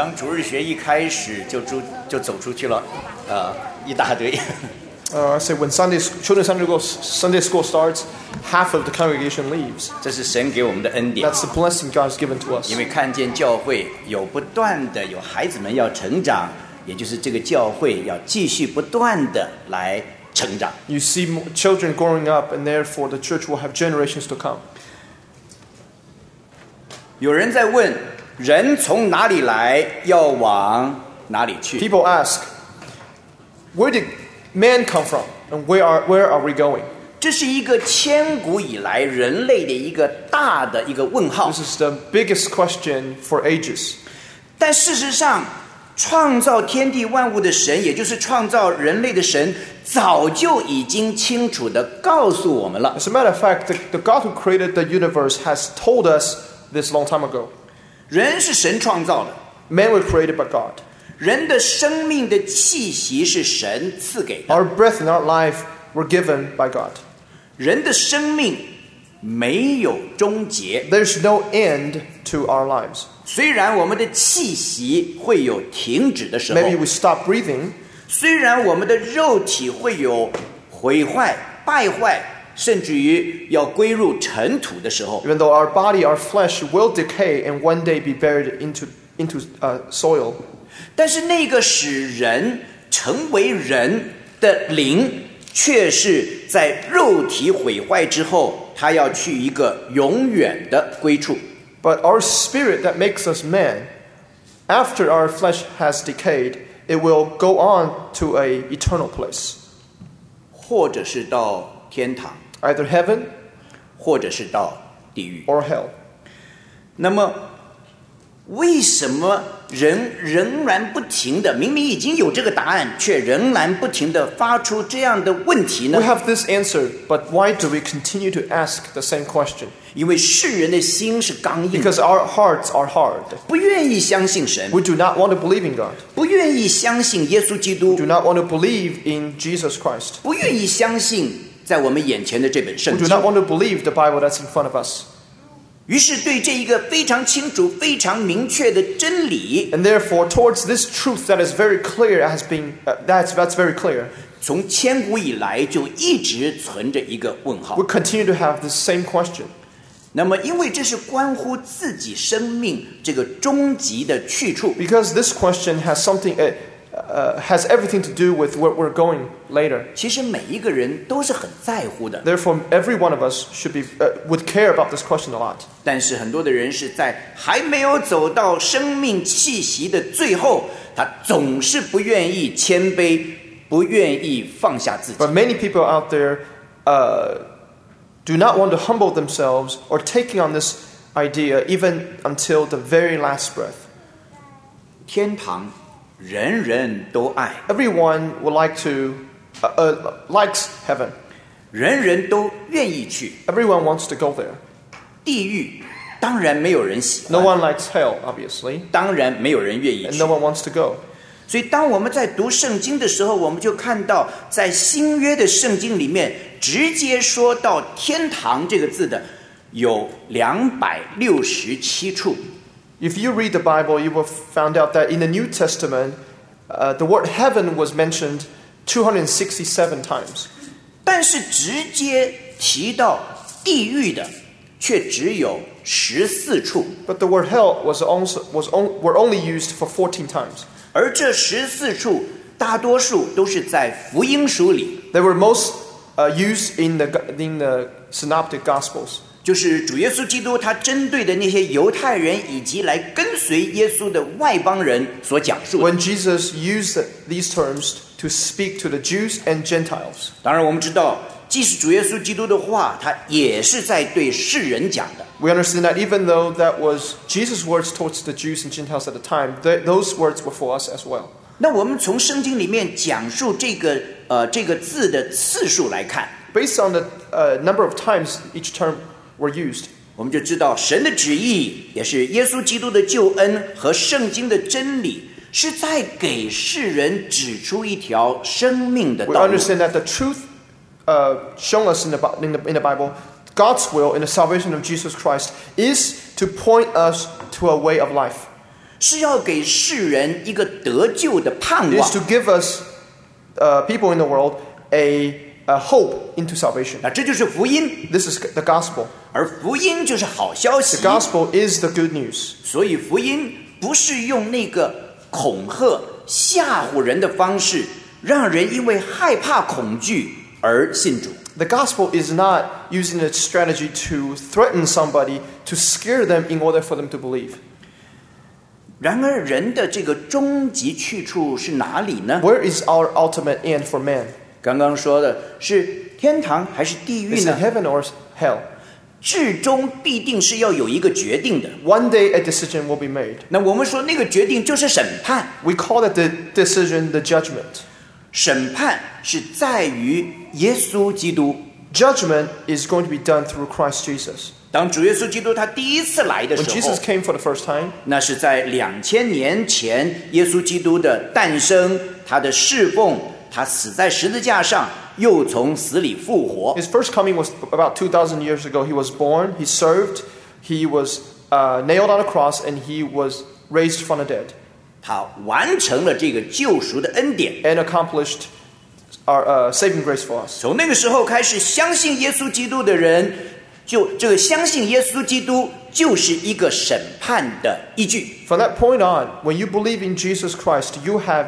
当主日学一开始就走出去了，一大堆。 I say when children's Sunday school starts, half of the congregation leaves. 这是神给我们的恩典。 That's the blessing God has given to us. 因为看见教会有不断的有孩子们要成长，也就是这个教会要继续不断的来成长。 You see children growing up, and therefore the church will have generations to come. 有人在问，人从哪里来，要往哪里去？ People ask, where did man come from, and where are we going? 这是一个千古以来人类的一个大的一个问号。 This is the biggest question for ages. 但事实上，创造天地万物的神，也就是创造人类的神，早就已经清楚地告诉我们了。 As a matter of fact, the God who created the universe has told us this long time ago. 人是神创造的， Men were created by God. 人的生命的气息是神赐给的。 Our breath and our life were given by God. 人的生命没有终结， There's no end to our lives. 虽然我们的气息会有停止的时候， Maybe we stop breathing. 虽然我们的肉体会有毁坏、败坏，甚至于要归入尘土的时候， Even though our body, our flesh will decay and one day be buried into soil. 但是那个使人成为人的灵，却是在肉体毁坏之后，他要去一个永远的归处。 But our spirit that makes us man, after our flesh has decayed, it will go on to an eternal place. 或者是到天堂， Either heaven 或者是到地狱。 or hell. 那么，为什么人仍然不停的，明明已经有这个答案，却仍然不停的发出这样的问题呢 We？have this answer, but why do we continue to ask the same question? 因为世人的心是刚硬的， Because our hearts are hard. 不愿意相信神， We do not want to believe in God. 不愿意相信耶稣基督 We，do not want to believe in Jesus Christ. 不愿意相信在我们眼前的这本 We 圣 do 经。 not want to believe the Bible that's in front of us. 于是对这一个非常清楚、非常明确的真理， And therefore, towards this truth that is very clear, that's very clear, 从千古以来就一直存着一个问号 we。continue to have this same question. 那么，因为这是关乎自己生命这个终极的去处， Because this question has has everything to do with where we're going later. 其实每一个人都是很在乎的。 Therefore, every one of us would care about this question a lot. 但是很多的人是在还没有走到生命气息的最后，他总是不愿意谦卑，不愿意放下自己。 But many people out there do not want to humble themselves or taking on this idea even until the very last breath. 天堂人人都爱， Everyone would like to likes heaven. 人人都愿意去。 Everyone wants to go there. 地狱当然没有人喜 No 欢， one likes hell, obviously, 当然没有人愿意 and 去 no。one wants to go. 所以当我们在读圣经的时候，我们就看到在新约的圣经里面，直接说到天堂这个字的有267处。 If you read the Bible, you will find out that in the New Testament, the word heaven was mentioned 267 times. 但是直接提到地狱的，却只有14处。 But the word hell were only used for 14 times. 而这14处大多数都是在福音书里， They were most used in the Synoptic Gospels. 就是主耶稣基督他针对的那些犹太人以及来跟随耶稣的外邦人所讲述的。 When Jesus used these terms to speak to the Jews and Gentiles. 当然我们知道，即使主耶稣基督的话，他也是在对世人讲的。 We understand that even though that was Jesus' words towards the Jews and Gentiles at the time, those words were for us as well. 那我们从圣经里面讲述这个字的次数来看， Based on the number of times each term were used, 我们就知道神的旨意也是耶稣基督的救恩和圣经的真理，是在给世人指出一条生命的 we 道路。 understand that the truth shown us in the Bible, God's will in the salvation of Jesus Christ, is to point us to a way of life. 是要给世人一个得救的盼 It 望 is to give us people in the world a hope into salvation. 那这就是福音， This is the gospel. 而福音就是好消息 The。gospel is the good news. 所以福音不是用那个恐吓、吓唬人的方式，让人因为害怕恐惧而信主。 The gospel is not using a strategy to threaten somebody, to scare them in order for them to believe. 然而，人的这个终极去处是哪里呢？ Where is our ultimate end for man? 刚刚说的是天堂还是地狱 Is it 呢？ heaven or hell? 至终必定是要有一个决定的。 One day a decision will be made. 那我们说那个决定就是审判， We call it the decision, the judgment. 审判是在于耶稣基督。 Judgment is going to be done through Christ Jesus. 当主耶稣基督他第一次来的 When 时候 Jesus，came for the first time, 那是在2000年前，耶稣基督的诞生，他的侍奉，他死在十字架上，又从死里复活。 his first coming was about 2,000 years ago. He was born, he served, he was nailed on a cross, and he was raised from the dead 他完成了这个救赎的恩典。 and accomplished our saving grace for us. 从那个时候开始，相信耶稣基督的人，就这个相信耶稣基督就是一个审判的依据。 From that point on, when you believe in Jesus Christ, you have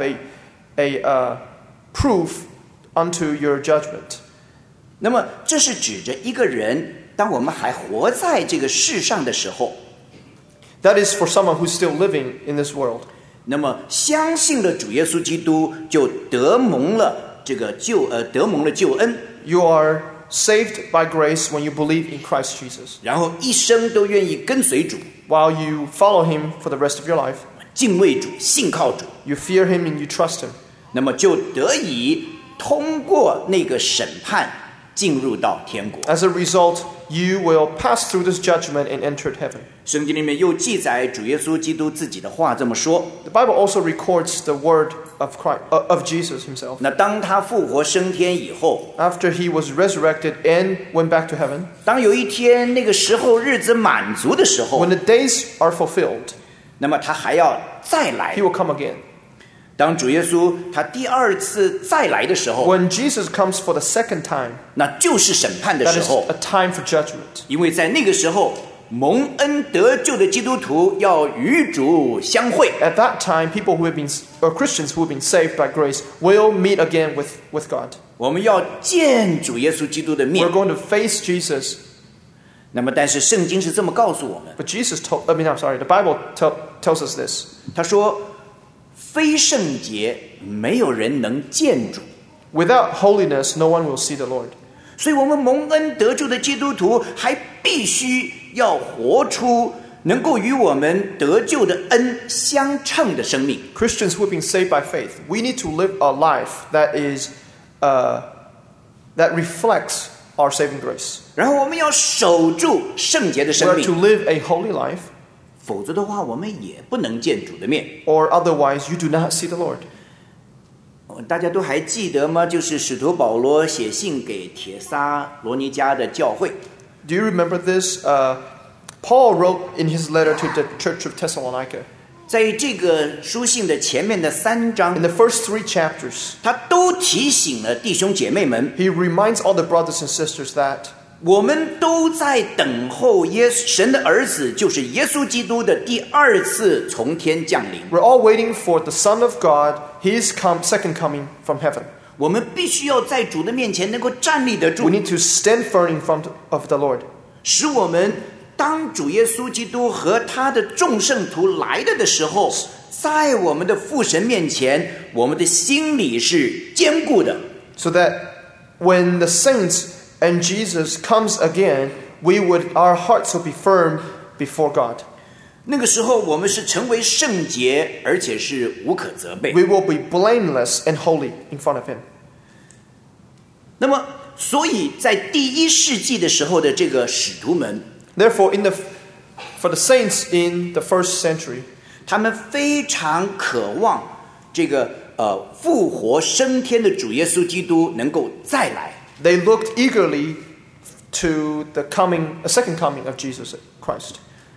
a proof unto your judgment. 那么，这是指着一个人，当我们还活在这个世上的时候， That is for someone who's still living in this world. 那么相信了主耶稣基督，就得蒙了这个得蒙了救恩， You are saved by grace when you believe in Christ Jesus. 然后一生都愿意跟随主， While you follow him for the rest of your life, 敬畏主，信靠主， you fear him and you trust him. 那么就得以通过那个审判进入到天国。 As a result, you will pass through this judgment and enter heaven. 圣经里面又记载主耶稣基督自己的话这么说。 The Bible also records the word of Christ, of Jesus himself. 那当他复活升天以后， After he was resurrected and went back to heaven, 当有一天那个时候日子满足的时候 when，the days are fulfilled, 那么他还要再来 he。will come again. 当主耶稣他第二次再来的时候， When Jesus comes for the second time, 那就是审判的 that 时 is 候 a，time for judgment. 因为在那个时候，蒙恩得救的基督徒要与主相会。 At that time, people who have been, or Christians who have been saved by grace, will meet again with God. 我们要见主耶稣基督的面 We're。going to face Jesus. 那么，但是圣经是这么告诉我们， But the Bible tells us this. 他说：“非圣洁，没有人能见主。” Without holiness, no one will see the Lord. 所以，我们蒙恩得救的基督徒还必须要活出能够与我们得救的恩相称的生命。 Christians who have been saved by faith, we need to live a life that is that reflects our saving grace. 然后，我们要守住圣洁的 We 生 are to 命， live a holy life, 否则的话，我们也不能见主的面。 or otherwise you do not see the Lord. 大家都还记得吗？就是使徒保罗写信给帖撒罗尼迦的教会。 Do you remember this? Paul wrote in his letter to the church of Thessalonica. 在这个书信的前面的3章 In，the first 3 chapters, 他都提醒了弟兄姐妹们， he reminds all the brothers and sisters that 我们都在等候神的儿子，就是耶稣基督的第二次从天降临。 we're all waiting for the Son of God, his second coming from heaven. 我们必须要在主的面前能够站立得住 We，need to stand firm in front of the Lord, 使我们当主耶稣基督和他的众圣徒来了的时候，在我们的父神面前，我们的心里是坚固的。 so that when the saints and Jesus comes again, our hearts will be firm before God. 那个时候，我们是成为圣洁，而且是无可责备。 We will be blameless and holy in front of him. 那么，所以在第1世纪的时候的这个使徒们， Therefore, for the saints in the first century, 他们非常渴望这个复活升天的主耶稣基督能够再来。 they looked eagerly to the second coming of Jesus Christ.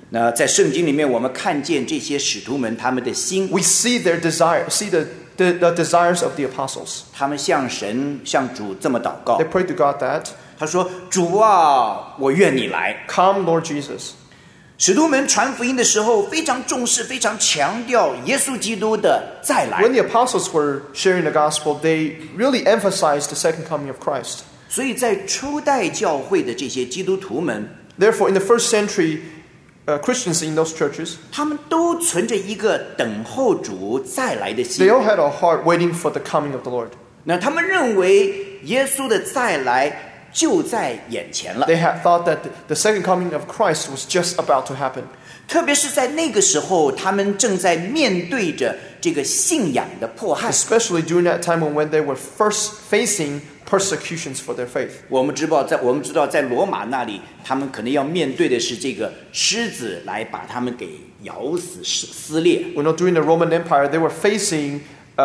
那在圣经里面，我们看见这些使徒们他们的心， We see their desire, see the desires of the apostles. 他们向神、向主这么祷告 They。pray to God that, 他说：“主啊，我愿你来。” come Lord Jesus. 使徒们传福音的时候，非常重视、非常强调耶稣基督的再来。 When the apostles were sharing the gospel, they really emphasized the second coming of Christ. 所以在初代教会的这些基督徒们， Therefore, in the first century, Christians in those churches, 他们都存着一个等候主再来的 they 心。 all had a heart waiting for the coming of the Lord. 那他们认为耶稣的再来就在眼前了。 They had thought that the second coming of Christ was just about to happen. 特别是在那个时候，他们正在面对着这个信仰的迫害。 Especially during that time when they were first facing persecutions for their faith. 我们知道，在罗马那里，他们可能要面对的是这个狮子来把他们给咬死、撕裂。 We know during the Roman Empire, they were facing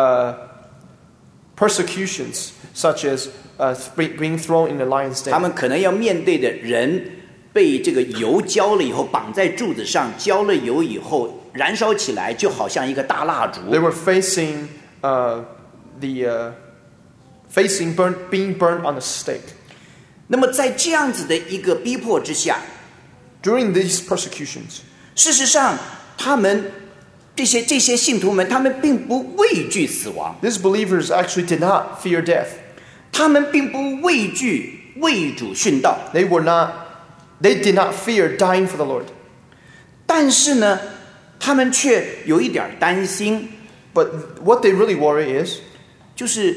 persecutions such as being thrown in the lion's 他 den. 们可能要面对的人被这个油浇了以后，绑在柱子上，浇了油以后燃烧起来，就好像一个大蜡烛。 They were facing being burned on a stake. 那么在这样子的一个逼迫之下， During these persecutions, 事实上，他们这些信徒们，他们并不畏惧死亡， these believers actually did not fear death. 他们并不畏惧为主殉道。 They did not fear dying for the Lord. 但是呢，他们却有一点担心， But what they really worry is 就是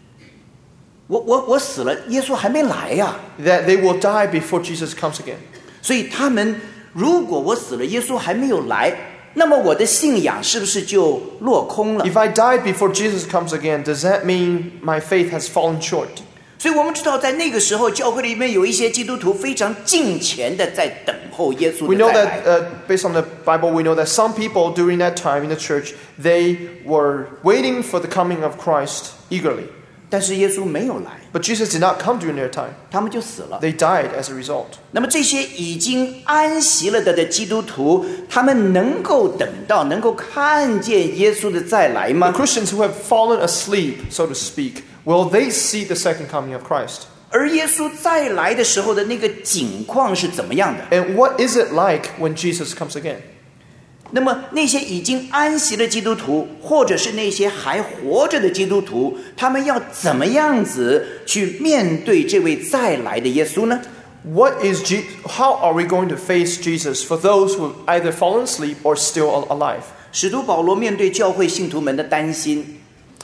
我死了，耶稣还没来呀、 that they will die before Jesus comes again. 所以他们如果我死了，耶稣还没有来，那么我的信仰是不是就落空了？ If I die before Jesus comes again, does that mean my faith has fallen short? 所以我们知道，在那个时候，教会里面有一些基督徒非常敬虔的在等候耶稣 We 的 know 再来。 that based on the Bible, we know that some people during that time in the church, they were waiting for the coming of Christ eagerly. 但是耶稣没有来， But Jesus did not come during their time. 他们就死了。 They died as a result. 那么这些已经安息了的基督徒，他们能够等到，能够看见耶稣的再来 The 吗？ Christians who have fallen asleep, so to speak, will they see the second coming of Christ? 而耶稣再来的时候的那个景况是怎么样的？ And what is it like when Jesus comes again? 那么那些已经安息的基督徒，或者是那些还活着的基督徒，他们要怎么样子去面对这位再来的耶稣呢？ How are we going to face Jesus for those who have either fallen asleep or still alive? 使徒保罗面对教会信徒们的担心，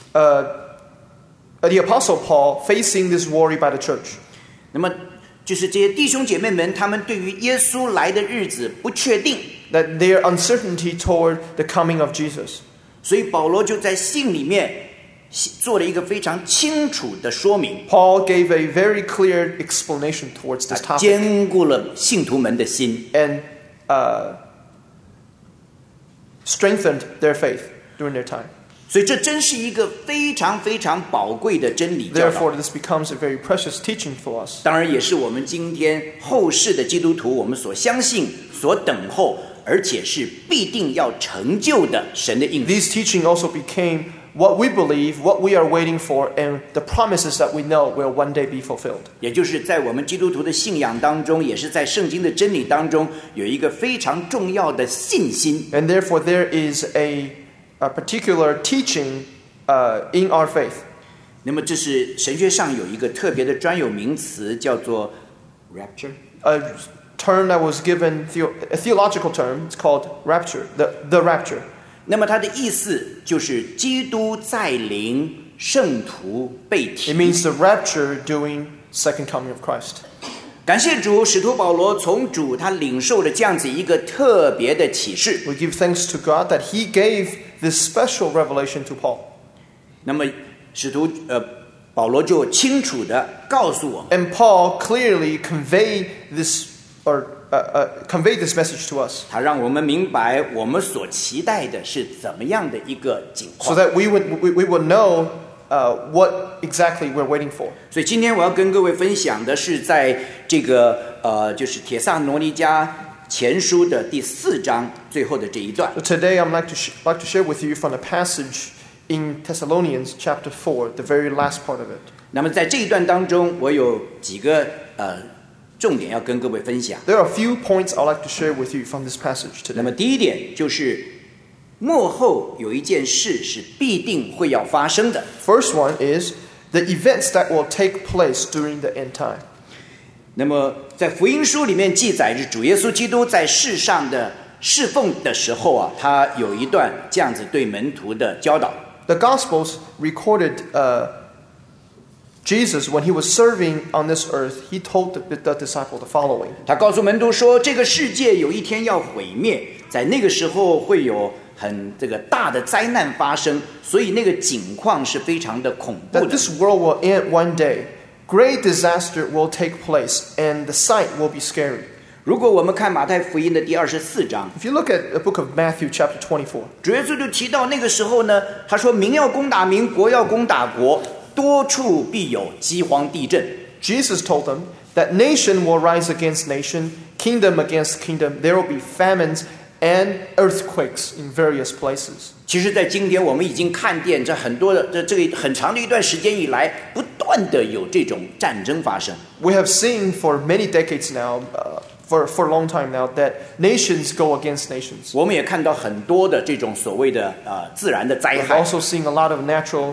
The Apostle Paul facing this worry by the church. 那么就是这些弟兄姐妹们，他们对于耶稣来的日子不确定， That their uncertainty toward the coming of Jesus. 所以保罗就在信里面做了一个非常清楚的说明， Paul gave a very clear explanation towards this topic 兼顾了信徒们的心。 and strengthened their faith during their time. 所以这真是一个非常非常宝贵的真理教导。 Therefore, this becomes a very precious teaching for us. 当然也是我们今天后世的基督徒我们所相信、所等候，而且是必定要成就的神的应许。 These teaching also became what we believe, what we are waiting for, and the promises that we know will one day be fulfilled. 也就是在我们基督徒的信仰当中，也是在圣经的真理当中，有一个非常重要的信心。 And therefore, there is a particular teaching in our faith. 那么这是神学上有一个特别的专有名词，叫做 rapture。 A term that was given, a theological term, it's called rapture, the rapture. 那么它的意思就是基督再临，圣徒被提。 It means the rapture during second coming of Christ. 感谢主，使徒保罗从主他领受了这样子一个特别的启示。 We give thanks to God that He gave this special revelation to Paul. 那么使徒保罗就清楚的告诉我们， And Paul clearly conveyed this message to us, 他让我们明白我们所期待的是怎么样的一个景 so 况。 that we would know what exactly we're waiting for. 所以今天我要跟各位分享的是，在这个就是帖撒罗尼迦前书的第4章最后的这一段。 So today I'm like to share with you from a passage in Thessalonians chapter 4, the very last part of it. 那么在这一段当中，我有几个重点要跟各位分享。 There are a few points I'd like to share with you from this passage 那 today. 么第一点就是末后有一件事是必定会要发生的。 First one is the events that will take place during the end time. 那么在福音书里面记载着主耶稣基督在世上的侍奉的时候啊，他有一段这样子对门徒的教导。 The Gospels recorded Jesus, when he was serving on this earth, he told the disciple the following. 他告诉门徒说，这个世界有一天要毁灭，在那个时候会有很这个大的灾难发生，所以那个景况是非常的恐怖 That 的。 this world will end one day. Great disaster will take place, and the sight will be scary. 如果我们看马太福音的第24章， If you look at the book of Matthew, chapter 24, 主耶稣就提到那个时候呢，他说民要攻打民，国要攻打国，多处必有饥荒地震。 Jesus told them that nation will rise against nation, kingdom against kingdom. There will be famines and earthquakes in various places. 其实，在今天我们已经看见，这很多的这个很长的一段时间以来，不断的有这种战争发生。 We have seen for many decades now, for a long time now, that nations go against nations. 我们也看到很多的这种所谓的自然的灾 We've 害。 also seen a lot of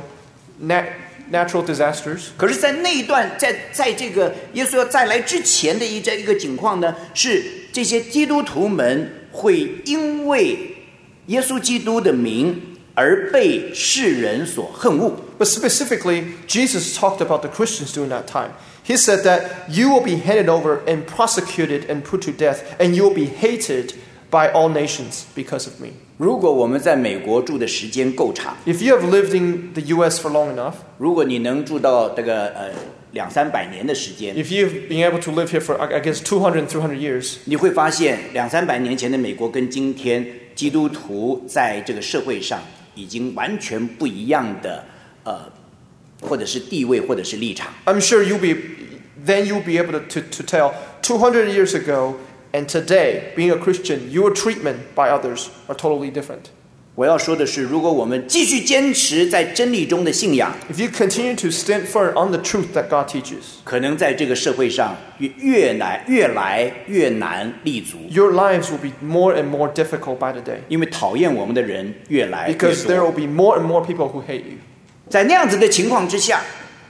natural disasters. 可是，在那一段，在这个耶稣要再来之前的一个景况呢，是这些基督徒们会因为耶稣基督的名而被世人所恨恶。 But specifically, Jesus talked about the Christians during that time. He said that you will be handed over and prosecuted and put to death, and you will be hated by all nations because of me. 如果我们在美国住的时间够长， If you have lived in the U.S. for long enough, 如果你能住到这个200-300年的时间， if you've been able to live here for, I guess, 200 and 300 years, 你会发现200-300年前的美国跟今天基督徒在这个社会上已经完全不一样的或者是地位或者是立场。 I'm sure you'll be able to tell 200 years ago and today, being a Christian, your treatment by others are totally different. 我要说的是，如果我们继续坚持在真理中的信仰， If you continue to stand firm on the truth that God teaches, 可能在这个社会上越来越难立足， your lives will be more and more difficult by the day. 因为讨厌我们的人越来越 Because there 多。 will be more and more people who hate you. 在那样子的情况之下，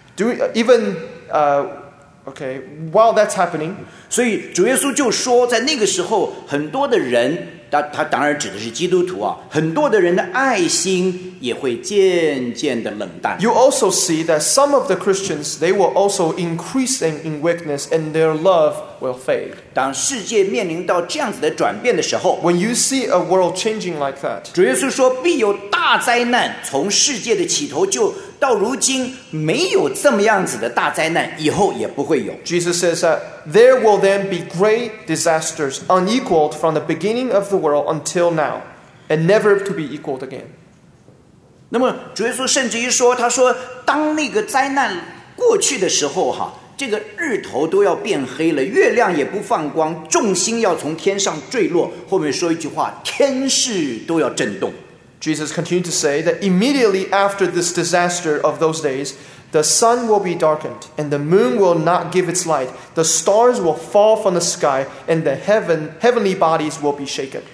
While that's happening, 所以主耶稣就说，在那个时候，很多的人，他当然指的是基督徒啊，很多的人的爱心也会渐渐的冷淡。 you also see that some of the Christians, they will also increase in weakness and their love will fade. 当世界面临到这样子的转变的时候， When you see a world changing like that, 主耶稣说必有大灾难，从世界的起头就到如今没有这么样子的大灾难，以后也不会有。 Jesus says that there will then be great disasters unequaled from the beginning of the world until now, and never to be equaled again. 那么主耶稣甚至于说，他说当那个灾难过去的时候哈，这个日头都要变黑了，月亮也不放光，众星要从天上坠落。后面说一句话，天势都要震动。 Jesus continued to say that immediately after this disaster of those days, the sun will be darkened, and the moon will not give its light. The stars will fall from the sky, and the heavenly bodies will be shaken.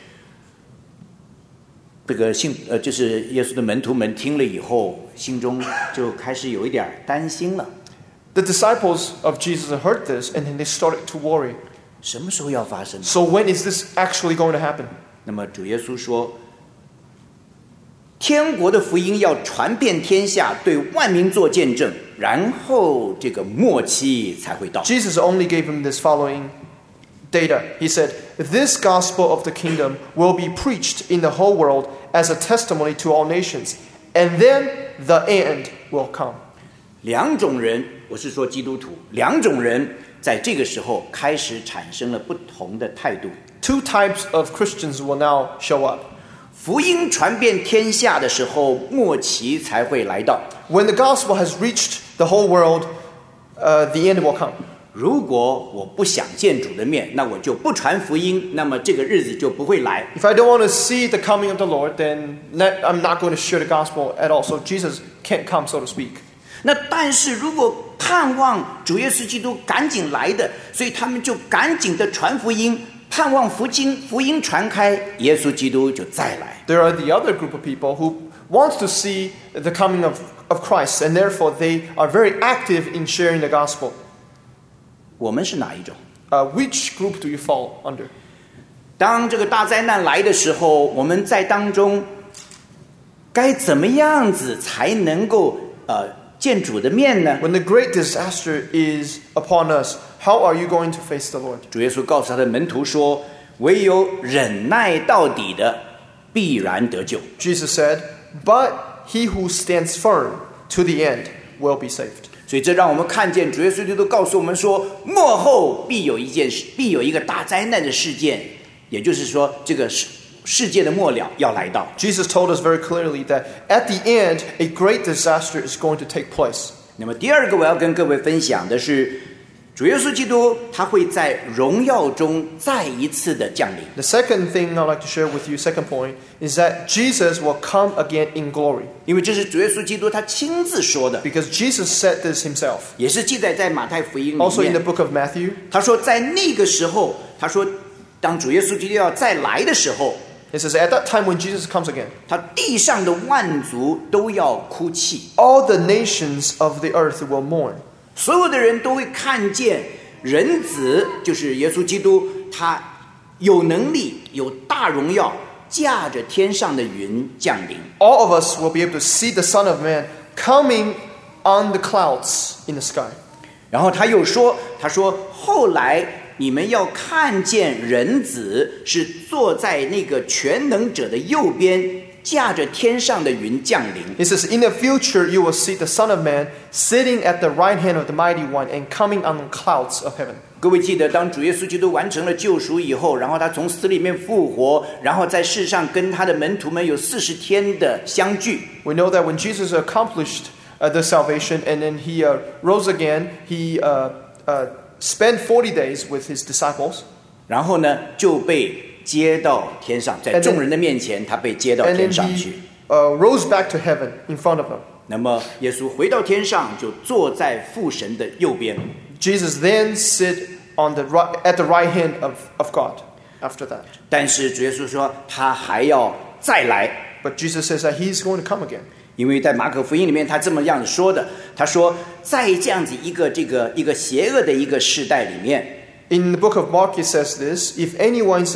这个就是耶稣的门徒们听了以后，心中就开始有一点担心了。 The disciples of Jesus heard this, and then they started to worry. 什么时候要发生？ So when is this actually going to happen? 那么主耶稣说，天国的福音要传遍天下，对万民做见证，然后这个末期才会到。 Jesus only gave him this following data. He said, "This gospel of the kingdom will be preached in the whole world as a testimony to all nations, and then the end will come." 两种人，我是说基督徒，两种人在这个时候开始产生了不同的态度。 Two types of Christians will now show up. 福音传遍天下的时候，末期才会来到。 When the gospel has reached the whole world, the end will come. 如果我不想见主的面，那我就不传福音，那么这个日子就不会来。 If I don't want to see the coming of the Lord, then I'm not going to share the gospel at all. So Jesus can't come, so to speak. 那但是如果盼望主耶稣基督赶紧来的，所以他们就赶紧的传福音，盼望福音传开，耶稣基督就再来。 There are the other group of people who want to see the coming of Christ, and therefore they are very active in sharing the gospel. 我们是哪一种？ Which group do you fall under? 当这个大灾难来的时候，我们在当中该怎么样子才能够见主的面呢？ When the great disaster is upon us, how are you going to face the Lord? 主耶稣告诉他的门徒说：“唯有忍耐到底的，必然得救。” Jesus said, "But he who stands firm to the end will be saved." 所以这让我们看见主耶稣基督告诉我们说，末后必有一个大灾难的事件，也就是说，这个世界的末了要来到。 Jesus told us very clearly that at the end, a great disaster is going to take place. 那么第二个我要跟各位分享的是，主耶稣基督他会在荣耀中再一次的降临。 The second thing I'd like to share with you, second point, is that Jesus will come again in glory. 因为这是主耶稣基督他亲自说的， Because Jesus said this himself. 也是记载在马太福音里 Also in the 面。 book of Matthew, 他说，在那个时候，他说，当主耶稣基督要再来的时候， it says, at that time when Jesus comes again, 他地上的万族都要哭泣， all the nations of the earth will mourn. 所有的人都会看见人子，就是耶稣基督，他有能力、有大荣耀，驾着天上的云降临。 All of us will be able to see the Son of Man coming on the clouds in the sky. 然后他又说，他说后来你们要看见人子是坐在那个全能者的右边，驾着天上的云降临。 It says, in the future you will see the Son of Man sitting at the right hand of the Mighty One and coming on the clouds of heaven. 各位记得，当主耶稣基督完成了救赎以后，然后他从死里面复活，然后在世上跟他的门徒们有40天的相聚。 We know that when Jesus accomplished the salvation and then he rose again, he spent 40 days with his disciples. 然后呢，就被接到天上，在 And then- 众人的面前，他被接到 And 天 then 上去。 he rose back to heaven in front of them. 那么耶稣回到天上，就坐在父神的右边。 Jesus then sit at the right hand of God after that. 但是主耶稣说，他还要再来， But Jesus says that he's going to come again. 因为在马可福音里面，他这么样子说的。他说，在这样子一个邪恶的一个世代里面， In the book of Mark, it says this: if anyone's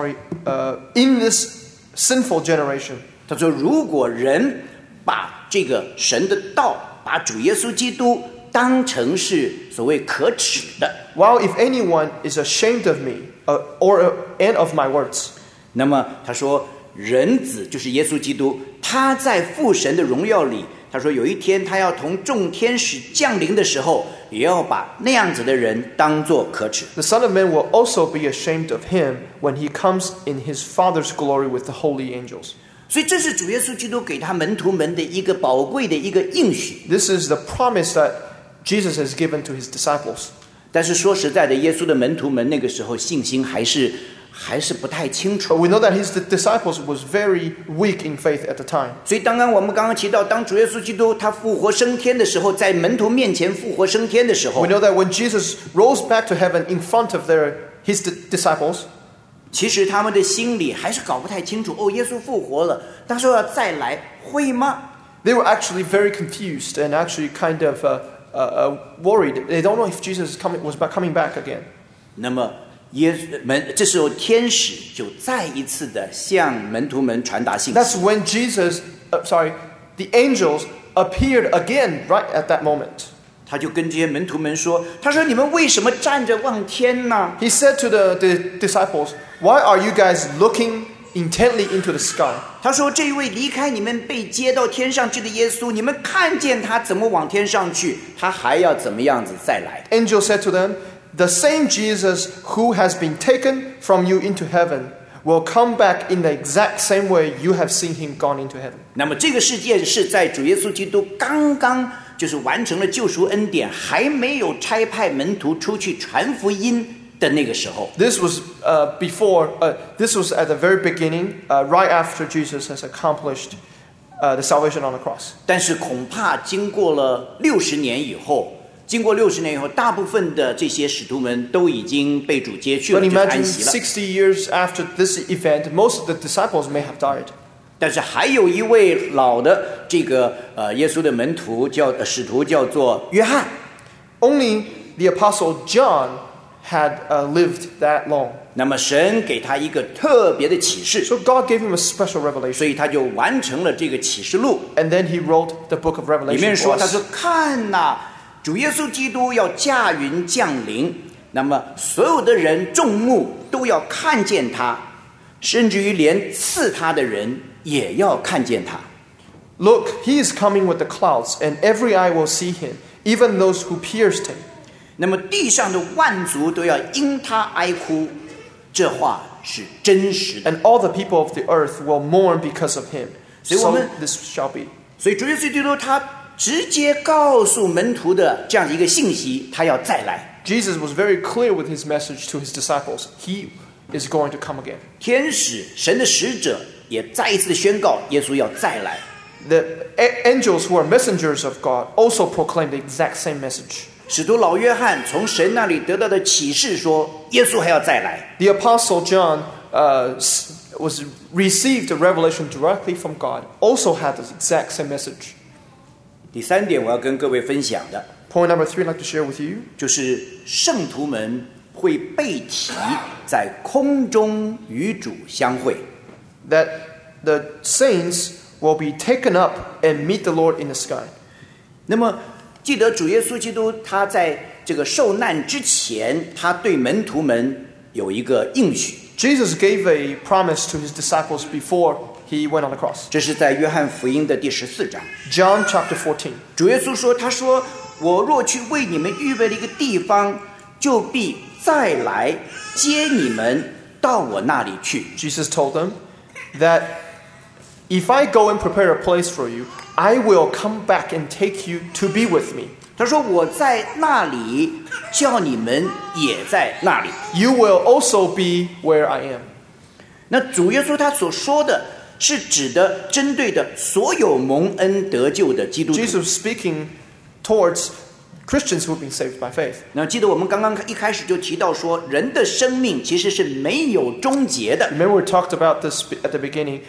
in this sinful generation, 他说，如果人把这个神的道，把主耶稣基督当成是所谓可耻的， while if anyone is ashamed of me and of my words, 那么他说，人子就是耶稣基督，他在父神的荣耀里，他说有一天他要同众天使降临的时候，也要把那样子的人当作可耻。 the Son of Man will also be ashamed of him when he comes in his Father's glory with the holy angels. 所以这是主耶稣基督给他门徒们的一个宝贵的一个应许。 This is the promise that Jesus has given to his disciples. 但是说实在的，耶稣的门徒们那个时候信心还是不太清 But 楚。 we know that his disciples was very weak in faith at the time. 所以我们刚刚提到，当主耶稣基督他复活升天的时候，在门徒面前复活升天的时候 We，know that when Jesus rose back to heaven in front of his disciples, 其实他们的心里还是搞不太清楚。哦，耶稣复活了，他说要再来，会吗？ they were actually very confused and actually kind of worried. They don't know if Jesus was coming back again. 那么这时候天使就再一次的向门徒们传达信息。 That's when the angels appeared again right at that moment. 他就跟这些门徒们说：“他说你们为什么站着望天呢？ He said to the disciples, "Why are you guys looking intently into the sky?" 他说这一位离开你们被接到天上去的耶稣，你们看见他怎么往天上去，他还要怎么样子再来？ Angel said to them, "The same Jesus who has been taken from you into heaven will come back in the exact same way you have seen him gone into heaven." 那么这个世界是在主耶稣基督刚刚就是完成了救赎恩典，还没有差派门徒出去传福音的那个时候。 This was This was at the very beginning, right after Jesus has accomplished the salvation on the cross. 但是恐怕经过了60年以后，大部分的这些使徒们都已经被主接去了， But 就是 imagine 安息了。 60 years after this event, most of the disciples may have died. 但是还有一位老的这个耶稣的门徒使徒叫做约翰。 Only the apostle John had lived that long. 那么神给他一个特别的启示， So God gave him a special 所 revelation. 以他就完成了这个启示录。 And then he wrote the book of 里 Revelation 面 for 说，他 us. 说看哪，主耶稣基督要驾云降临，那么所有的人众目都要看见他，甚至于连刺他的人也要看见他。 Look, he is coming with the clouds, and every eye will see him, even those who pierced him. 那么地上的万族都要因他哀哭，这话是真实的。 And all the people of the earth will mourn because of him. 所以我们 So this shall be. 所以主耶稣基督他直接告诉门徒的这样的一个信息，他要再来。 Jesus was very clear with his message to his disciples. He is going to come again. 天使神的使者也再一次的宣告，耶稣要再来。 The angels who are messengers of God also proclaim the exact same message. 使徒老约翰从神那里得到的启示说，耶稣还要再来。 The apostle John was received a revelation directly from God, also had the exact same message. 第三点，我要跟各位分享的 Point number 3 I'd like to share with you. 就是圣徒们会被提在空中与主相会。 That the saints will be taken up and meet the Lord in the sky. 那么记得主耶稣基督他在这个受难之前，他对门徒们有一个应许， Jesus gave a promise to his disciples before he went on the cross. 这是在约翰福音的第14章。 John chapter 14. 主耶稣说：“他说，我若去为你们预备了一个地方，就必再来接你们到我那里去。 Jesus told them that if I go and prepare a place for you, I will come back and take you to be with me. 他说我在那里，叫你们也在那里。 You will also be where I am. 那主耶稣他所说的是指的针对的所有蒙恩得救的基督徒。 Jesus was speaking towards Christians who have been saved by faith. 那记得我们刚刚一开始就提到说，人的生命其实是没有终结的。 Remember we talked about this at the beginning.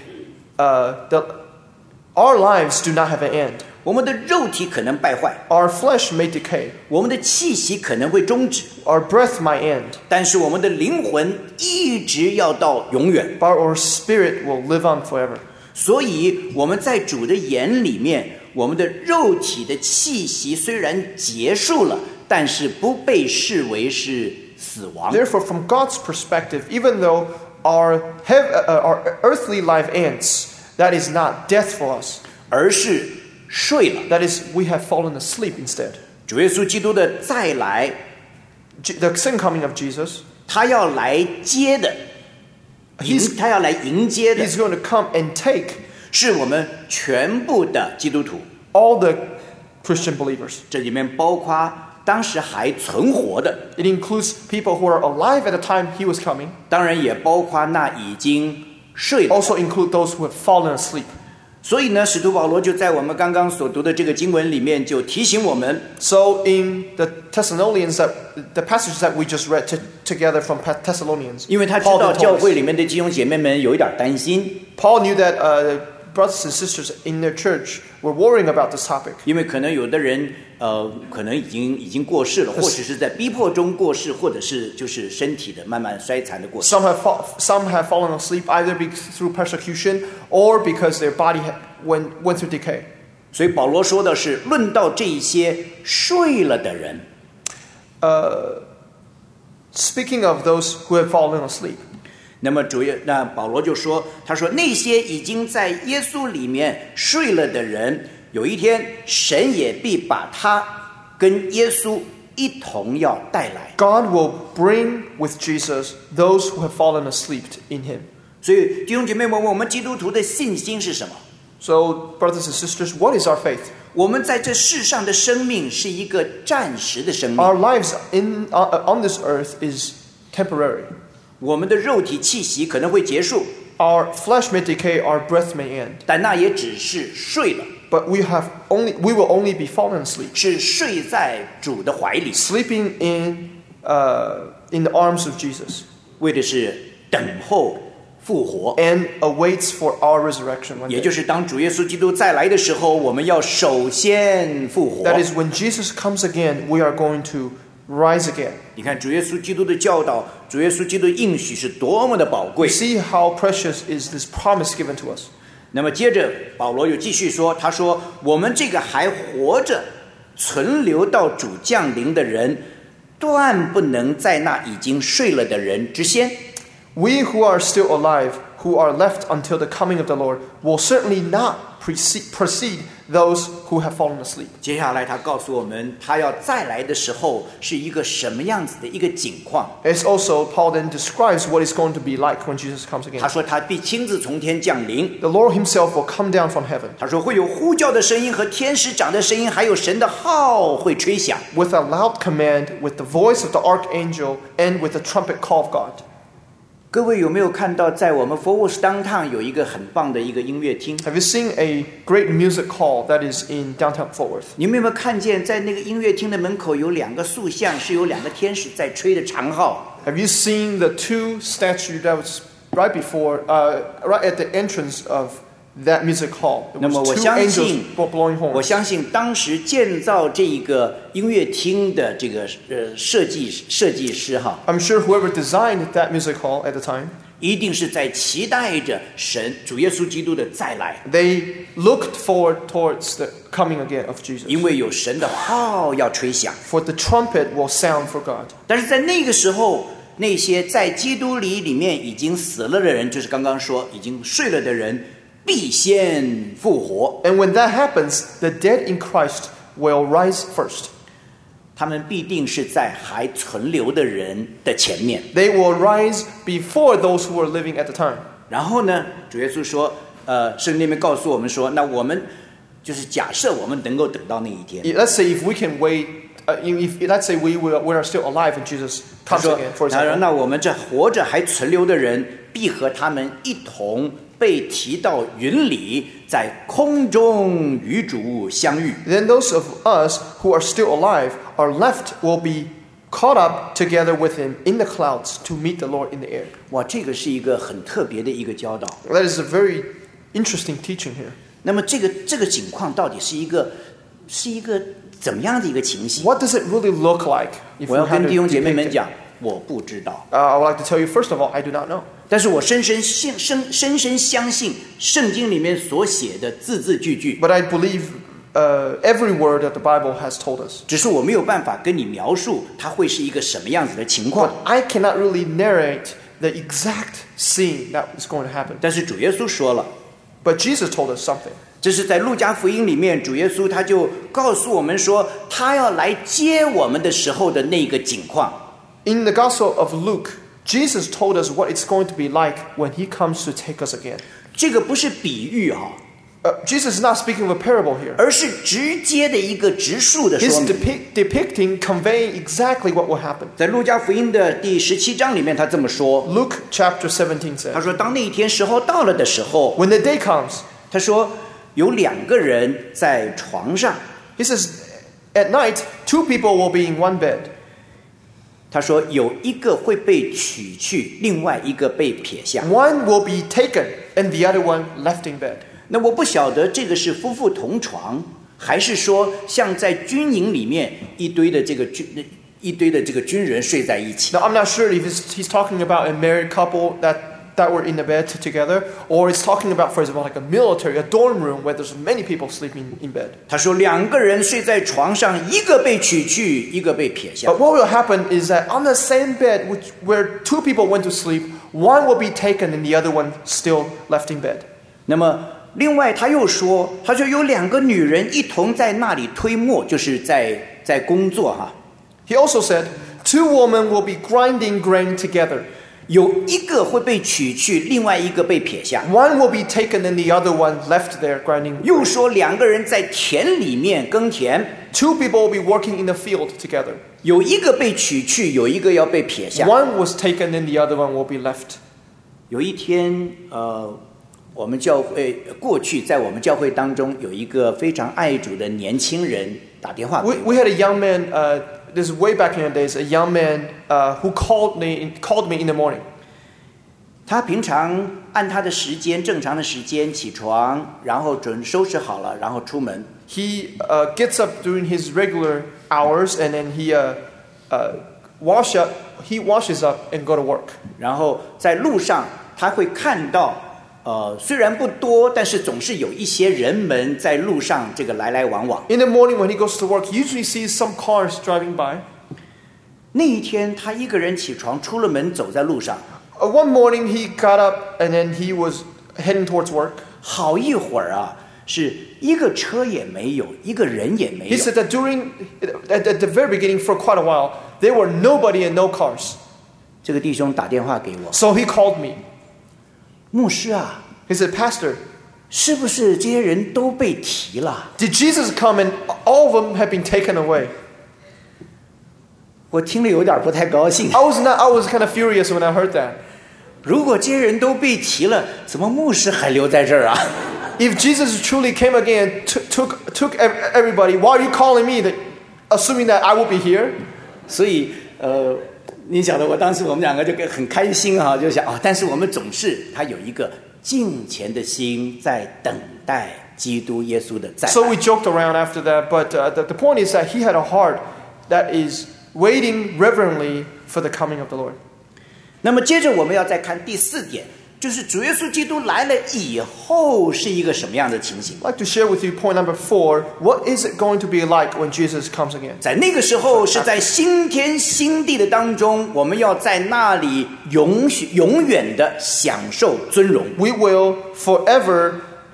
Our lives do not have an end. 我们的肉体可能败坏， Our flesh may decay. 我们的气息可能会终止， Our breath might end. 但是我们的灵魂一直要到永远。 But our spirit will live on forever. 所以我们在主的眼里面，我们的肉体的气息虽然结束了，但是不被视为是死亡。 Therefore, from God's perspective, even though our earthly life ends, that is not death for us. 而是睡了。 That is, we have fallen asleep instead. 主耶稣基督的再来， The second coming of Jesus, 他要来接的，他要来迎接的 He's going to come and take 是我们全部的基督徒， all the Christian believers. 这里面包括当时还存活的， It includes people who are alive at the time He was coming. 当然也包括那已经睡了。 Also include those who have fallen asleep. 所以呢，使徒保罗就在我们刚刚所读的这个经文里面，就提醒我们， So in the Thessalonians, the passages that we just read together from Thessalonians, 因为他知 Paul 道 then 教 told 会 us- 里面的弟兄姐妹们有一点担心， Paul knew that brothers and sisters in their church were worrying about this topic. 因为可能有的人可能已经过世了，或者是在逼迫中过世，或者是就是身体的慢慢衰残的过世。 Some have fallen asleep either through persecution or because their body went through decay. 所以保罗说的是，论到这一些睡了的人， Speaking of those who have fallen asleep, 那么那保罗就说，他说那些已经在耶稣里面睡了的人，有一天神也必把他跟耶稣一同要带来。 God will bring with Jesus those who have fallen asleep in Him. 所以弟兄姐妹们，我们基督徒的信心是什么？ So, brothers and sisters, what is our faith? 我们在这世上的生命是一个暂时的生命， Our lives on this earth is temporary. 我们的肉体气息可能会结束， Our flesh may decay, our breath may end. 但那也只是睡了， But we will only be fallen asleep, 是睡在主的怀里， sleeping in the arms of Jesus, 为的是等候复活。 and awaits for our resurrection one 也 day. 就是当主耶稣基督再来的时候，我们要首先复活。 That is, when Jesus comes again, we are going to rise again. 你看主耶稣基督的教导，主耶稣基督的应许是多么的宝 We 贵。 see how precious is this promise given to us. 那么接着保罗又继续说，他说我们这个还活着存留到主降临的人，断不能在那已经睡了的人之先。 We who are still alive, who are left until the coming of the Lord, will certainly not precede those who have fallen asleep. 接下来他告诉我们，他要再来的时候是一个什么样子的一个景况。 It's also, Paul then describes what it's going to be like when Jesus comes 他 again. 说他必亲自从天降临。 The Lord himself will come down from heaven 他说会有呼叫的声音和天使长的声音，还有神的号会吹响。 with a loud command, with the voice of the archangel, and with the trumpet call of God. 各位有没有看到，在我们佛务士downtown有一个很棒的一个音乐厅？ Have you seen a great music hall that is in downtown Fort Worth? 你们有没有看见，在那个音乐厅的门口有2个塑像，是有2个天使在吹着长号？ Have you seen the two statues that was right at the entrance of that music hall? It 那么 was 我 two 相 angels 信， blowing 我 horns. 相信当时建造这个音乐厅的这个设计师哈， I'm sure whoever designed that music hall at the time, 一定是在期待着神主耶稣基督的再来， they looked forward towards the coming again of Jesus. 因为有神的号要吹响。 For the trumpet will sound for God. 但是在那个时候，那些在基督里面已经死了的人，就是刚刚说已经睡了的人，必先复活。 And when that happens, the dead in Christ will rise first. 他们必定是在还存留的人的前面。 They will rise before those who are living at the time. 然后呢，主耶稣说，圣经里面告诉我们说，那我们就是假设我们能够等到那一天。 Let's say if we can wait, if let's say we are still alive and Jesus 他 comes 说 again, for， 他说 example. 那我们这活着还存留的人，必和他们一同被提到云里，在空中与主相遇。 Then those of us who are still alive, are left, will be caught up together with him in the clouds to meet the Lord in the air. 哇，这个是一个很特别的一个教导。 That is a very interesting teaching here. 那么这个情况到底是一个怎么样的一个情形？ What does it really look like? If 我 we 要 had 跟 to 弟兄姐妹 depict 们 it? 讲，我不知道。 I would like to tell you, first of all, I do not know. 但是我深深相信圣经里面所写的字字句句， But I believe every word that the Bible has told us. 只是我没有办法跟你描述它会是一个什么样子的情 But 况。 I cannot really narrate the exact scene that is going to happen. 但是主耶稣说了， But Jesus told us something. 这是在路加福音里面，主耶稣他就告诉我们说，他要来接我们的时候的那个景况。 In the Gospel of Luke, Jesus told us what it's going to be like when he comes to take us again. 这个不是比喻哈， Jesus is not speaking of a parable here. 而是直接的一个直述的 He's 说明。 depicting, conveying exactly what will happen. 在路加福音的第17章里面，他这么说， Luke chapter 17 他 says, 说当那一天时候到了的时候， when the day comes, 他说有2个人在床上， he says, at night, two people will be in one bed. 他说有一个会被取去，另外一个被撇下。 One will be taken and the other one left in bed. 那我不晓得这个是夫妇同床，还是说像在军营里面一堆的这个军人睡在一起。 Now, I'm not sure if he's talking about a married couple that were in the bed together, or it's talking about, for example, like a military, a dorm room where there's many people sleeping in bed. 他说2个人睡在床上，一个被取去，一个被撇下 But。what will happen is that on the same bed where two people went to sleep, one will be taken and the other one still left in bed. 那么另外他又说，他说有2个女人一同在那里推磨，就是在工作哈。 He also said, two women will be grinding grain together. 有一个会被取去，另外一个被撇下。 One will be taken and the other one left there grinding. 又说两个人在田里面耕田， Two people will be working in the field together. 有一个被取去，有一个要被撇下。 One was taken and the other one will be left. 有一天，我们教会过去在我们教会当中有一个非常爱主的年轻人打电话给我。 We had a young man, this is way back in the days, a young man who called me in the morning. 他平常按他的时间，正常的时间起床，然后准收拾好了，然后出门。 He gets up during his regular hours and then he washes up and go to work. 然后在路上他会看到，虽然不多，但是总是有一些人们在路上这个来来往往。 In the morning when he goes to work, he usually sees some cars driving by. 那一天他一个人起床，出了门，走在路上， One morning he got up and then he was heading towards work. 好一会儿啊，是一个车也没有，一个人也没 He 有。 said that at the very beginning, for quite a while, there were nobody and no cars. 这个弟兄打电话给我， So he called me. 牧师啊， He said, Pastor, 是不是这些人都被提了？ did Jesus come and all of them have been taken away? 我听了有点不太高兴。 I was kind of furious when I heard that. 如果这些人都被提了，怎么牧师还留在这儿啊？ If Jesus truly came again and took everybody, why are you calling me, assuming that I will be here? 所以你晓得，我当时我们两个就很开心哈，就想但是我们总是他有一个敬虔的心，在等待基督耶稣的再来。 So we joked around after that, but the point is that he had a heart that is waiting reverently for the coming of the Lord. 那么接着我们要再看第四点，就是主耶稣基督来了以后是一个什么样的情形？ I'd like to share with you point number 4. What is it going to be like when Jesus comes again? 在那个时候是在新天新地的当中，我们要在那里永远的享受尊荣。 We will forever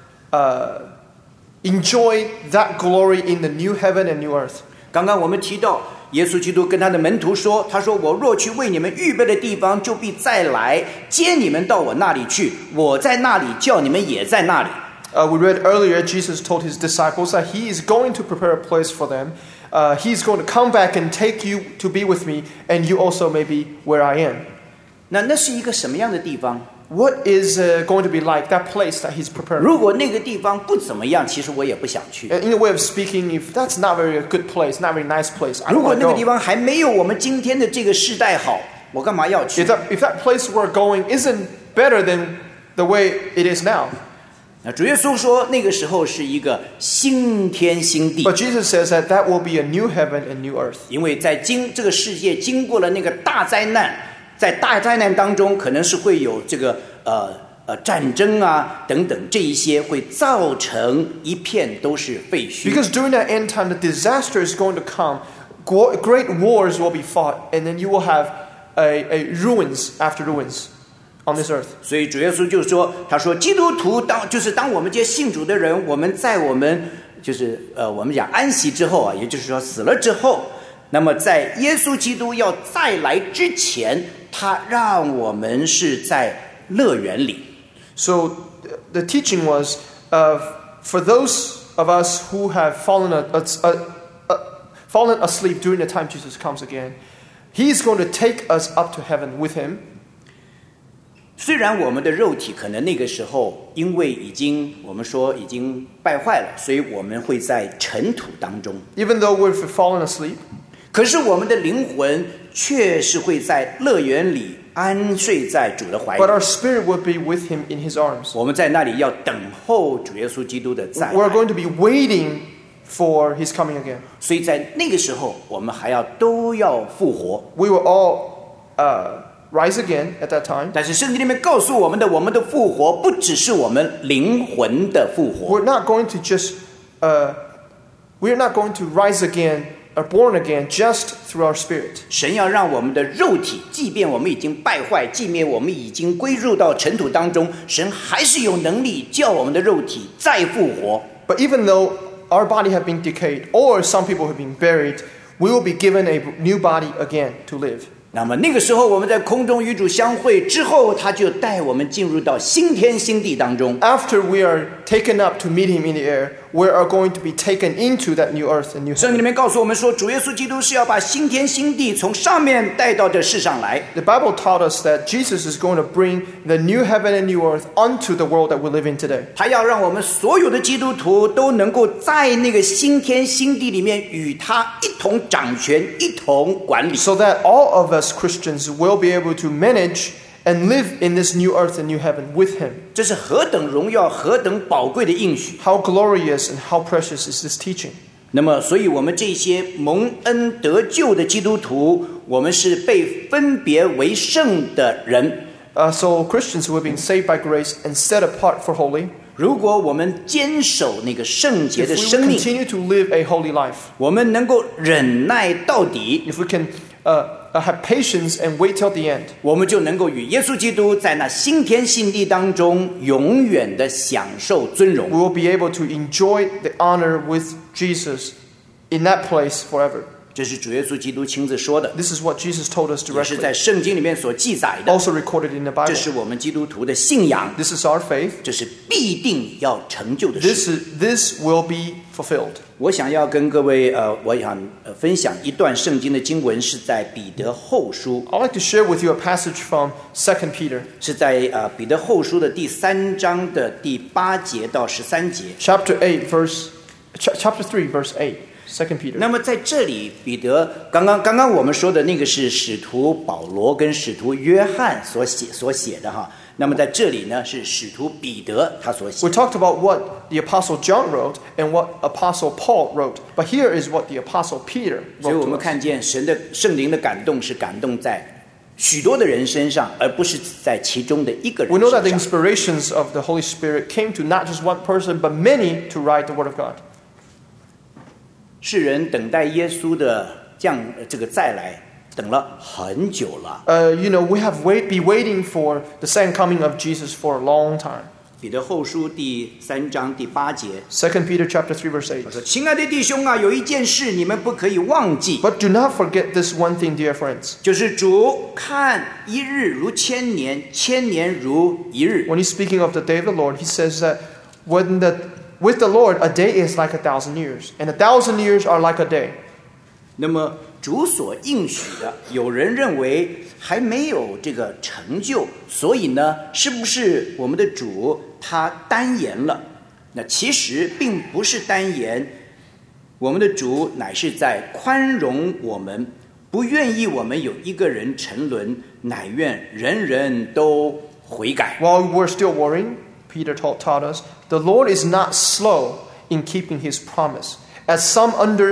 enjoy that glory in the new heaven and new earth. 刚刚我们提到耶稣基督跟他的门徒说，他说我若去为你们预备的地方，就必再来接你们到我那里去，我在那里，叫你们也在那里。 We read earlier, Jesus told his disciples that he is going to prepare a place for them. He's going to come back and take you to be with me, and you also may be where I am. 那是一个什么样的地方？ What is going to be like, that place that he's prepared? 如果那个地方不怎么样，其实我也不想去。 In a way of speaking, if that's not very a good place, not a very nice place, I 如 don't 果 want 那 to 个地 go. 方还没有我们今天的这个世代好，我干嘛要去？ If that place we're going isn't better than the way it is now. 那主耶稣说，那个时候是一个新天新地， But Jesus says that that will be a new heaven and new earth. 因为在这个世界经过了那个大灾难，在大灾难当中，可能是会有这个战争啊等等，这一些会造成一片都是废墟。 Because during that end time, the disaster is going to come. Great wars will be fought, and then you will have a ruins after ruins on this earth. 所以主耶稣就说，他说基督徒当我们这些信主的人，我们在我们我们讲安息之后啊，也就是说死了之后，那么在耶稣基督要再来之前，他让我们是在乐园里。 So the teaching was for those of us who have fallen asleep during the time Jesus comes again, He's going to take us up to heaven with Him. 虽然我们的肉体可能那个时候因为我们说已经败坏了，所以我们会在尘土当中。 Even though we've fallen asleep, 可是我们的灵魂却是会在乐园里安睡在主的怀里。 but our spirit will be with Him in His arms. 我们在那里要等候主耶稣基督的再 We're 来。 going to be waiting for His coming again. 所以在那个时候，我们都要复活。 We will all rise again at that time. 但是圣经里面告诉我们的复活，不只是我们灵魂的复活。 We're not going to just we're not going to rise again or born again just through our spirit. 神要让我们的肉体，即便我们已经败坏，即便我们已经归入到尘土当中，神还是有能力叫我们的肉体再复活。 But even though our body have been decayed, or some people have been buried, we will be given a new body again to live. 那么那个时候我们在空中与主相会之后，他就带我们进入到新天新地当中。 After we are taken up to meet him in the air, we are going to be taken into that new earth and new 圣经里 heaven. 面告诉我们说，主耶稣基督是要把新天新地从上面带到这世上来。 The Bible taught us that Jesus is going to bring the new heaven and new earth onto the world that we live in today. 他要让我们所有的基督徒都能够在那个新天新地里面与他一同掌权，一同管理。 So that all of us Christians will be able to manage and live in this new earth and new heaven with him. 这是何等荣耀、何等宝贵的应许。 How glorious and how precious is this teaching. 那么，所以我们这些蒙恩得救的基督徒，我们是被分别为圣的人。 So Christians who have been saved by grace and set apart for holy, 如果我们坚守那个圣洁 if 的 we 生 will 命， continue to live a holy life, 我们能够忍耐到底， if we can have patience and wait till the end, 我们就能够与耶稣基督在那新天新地当中永远的享受尊荣。 we will be able to enjoy the honor with Jesus in that place forever. 这是主耶稣基督亲自说的， This is what Jesus told us 也是 directly, 在圣经里面所记载的。 also recorded in the 这 Bible. 是我们基督徒的信仰， This is our faith. 这是必定要成就的事。 This will be fulfilled. 我想要跟各位我想分享一段圣经的经文，是在彼得后书， I'd like to share with you a passage from 2 Peter, 是在彼得后书的第3章的第8节到13节。 chapter 3, verse 8. 2 Peter. 那么在这里，彼得刚刚我们说的那个是使徒保罗跟使徒约翰所写的哈。那么在这里呢，是使徒彼得他所写 We。talked about what the Apostle John wrote and what Apostle Paul wrote, but here is what the Apostle Peter 所以 wrote 我 to 们 us. 看见神的圣灵的感动是感动在许多的人身上，而不是在其中的一个人 We know that the 身上。 inspirations of the Holy Spirit came to not just one person, but many to write the Word of God. 世人等待耶稣的这个再来，等了很久了。 We have be waiting for the second coming of Jesus for a long time. 彼得后书第3章第8节 2 Peter chapter 3, verse 8. 说：“亲爱的弟兄啊，有一件事你们不可以忘记， But do not forget this one thing, dear friends. 就是主看一日如千年，千年如一日。 When he's speaking of the day of the Lord, he says that with the Lord, a day is like 1,000 years, and 1,000 years are like a day. 那么主所应许的，有人认为还没有这个成就，所以呢，是不是我们的主他单言了？那其实并不是单言，我们的主乃是在宽容我们，不愿意我们有一个人沉沦，乃愿人人都悔改。 While we're still worrying, Peter taught us, the Lord is not slow in keeping his promise, as some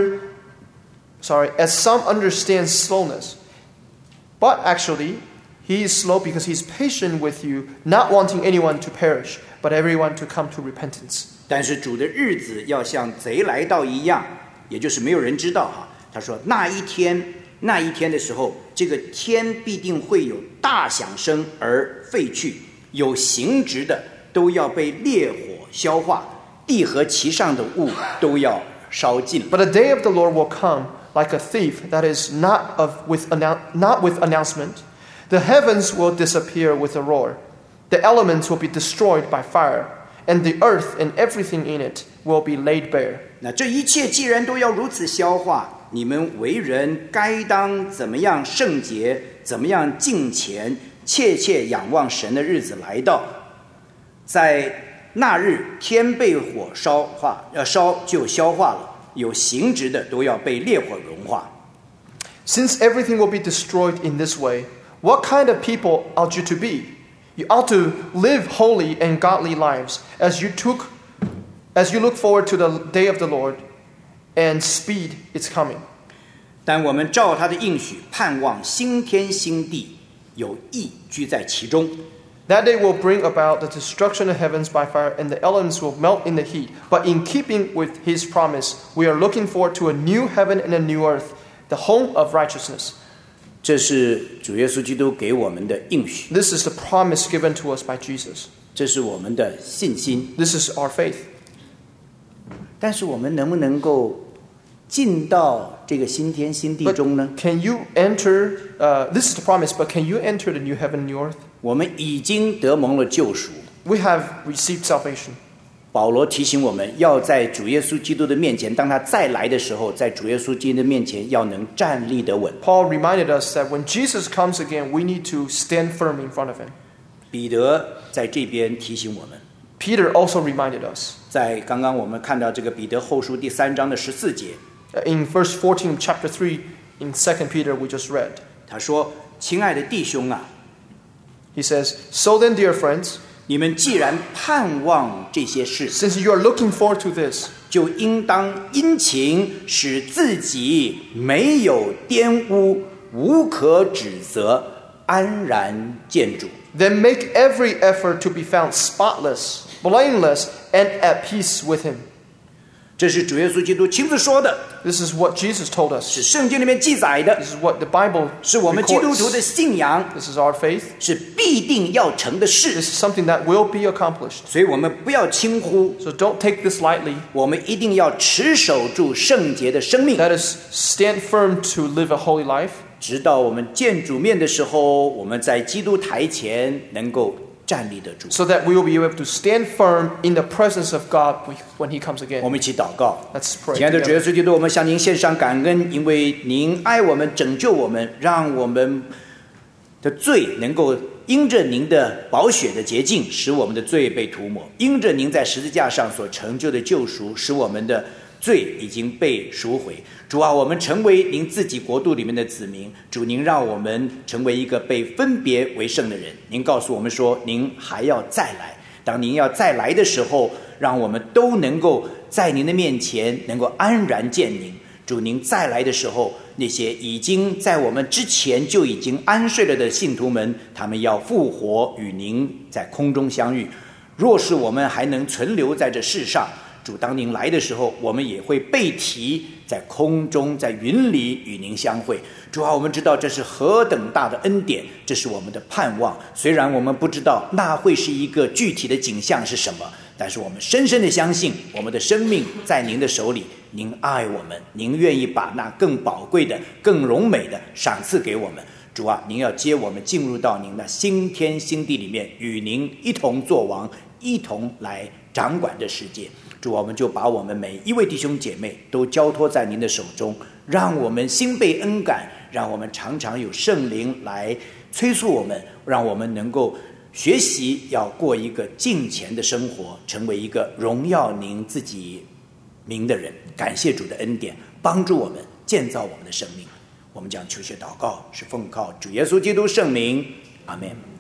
understand slowness. But actually, he is slow because he's patient with you, not wanting anyone to perish, but everyone to come to repentance. 但是主的日子要像贼来到一样，也就是没有人知道哈。他说那一天的时候，这个天必定会有大响声而废去，有形质的都要被烈火消化，地和其上的物都要烧尽。 But the day of the Lord will come like a thief, that is not with announcement. The heavens will disappear with a roar. The elements will be destroyed by fire, and the earth and everything in it will be laid bare. 那这一切既然都要如此消化，你们为人该当怎么样圣洁，怎么样敬虔，切切仰望神的日子来到。在那日，天被火烧就消化了，有形质的都要被烈火融化。 Since everything will be destroyed in this way, what kind of people ought you to be? You ought to live holy and godly lives as you look forward to the day of the Lord and speed its coming. 但我们照他的应许，盼望新天新地，有义居在其中。 That day will bring about the destruction of heavens by fire, and the elements will melt in the heat. But in keeping with his promise, we are looking forward to a new heaven and a new earth, the home of righteousness. 这是主耶稣基督给我们的应许， This is the promise given to us by Jesus. 这是我们的信心。 This is our faith. 但是我们能不能够进到这个新天新地 But 中呢？ can you enter, this is the promise, but can you enter the new heaven and new earth? 我们已经得蒙了救赎。 We have received salvation. 保罗提醒我们要在主耶稣基督的面前，当他再来的时候，在主耶稣基督的面前要能站立得稳。 Paul reminded us that when Jesus comes again, we need to stand firm in front of him. 彼得在这边提醒我们， Peter also reminded us. 在刚刚我们看到这个彼得后书第3章的14节， In verse 14 of chapter 3 in 2 Peter we just read. 他说：“亲爱的弟兄啊， He says, So then, dear friends, 你们既然盼望这些事， since you are looking forward to this, 就应当殷勤，使自己没有玷污，无可指责，安然见主。” then make every effort to be found spotless, blameless, and at peace with him. 这是主耶稣基督亲自说的， This is what Jesus told us. 是圣经里面记载的， This is what the Bible 是我们基督徒的 records. 信仰， This is our faith. 是必定要成的事。 This is something that will be accomplished. 所以我们不要轻忽， So don't take this lightly. 我们一定要持守住圣洁的生命， That is, stand firm to live a holy life. 直到我们见主面的时候，我们在基督台前能够站立得住。 So that we will be able to stand firm in the presence of God when he comes 我 again. 们一起祷告。 Let's pray 亲爱的主耶 together. 稣基督，我们向您献上感恩，因为您爱我们、拯救我们，让我们的罪能够因着您的宝血的洁净，使我们的罪被涂抹；因着您在十字架上所成就的救赎，使我们的罪已经被赎回。主啊，我们成为您自己国度里面的子民。主，您让我们成为一个被分别为圣的人。您告诉我们说，您还要再来。当您要再来的时候，让我们都能够在您的面前能够安然见您。主，您再来的时候，那些已经在我们之前就已经安睡了的信徒们，他们要复活，与您在空中相遇。若是我们还能存留在这世上，主，当您来的时候，我们也会被提在空中，在云里与您相会。主啊，我们知道这是何等大的恩典，这是我们的盼望。虽然我们不知道那会是一个具体的景象是什么，但是我们深深的相信，我们的生命在您的手里，您爱我们，您愿意把那更宝贵的、更荣美的赏赐给我们。主啊，您要接我们进入到您的新天新地里面，与您一同作王，一同来掌管这世界。主，我们就把我们每一位弟兄姐妹都交托在您的手中，让我们心被恩感，让我们常常有圣灵来催促我们，让我们能够学习要过一个敬虔的生活，成为一个荣耀您自己名的人。感谢主的恩典，帮助我们建造我们的生命。我们将求学祷告，是奉靠主耶稣基督圣名，阿们。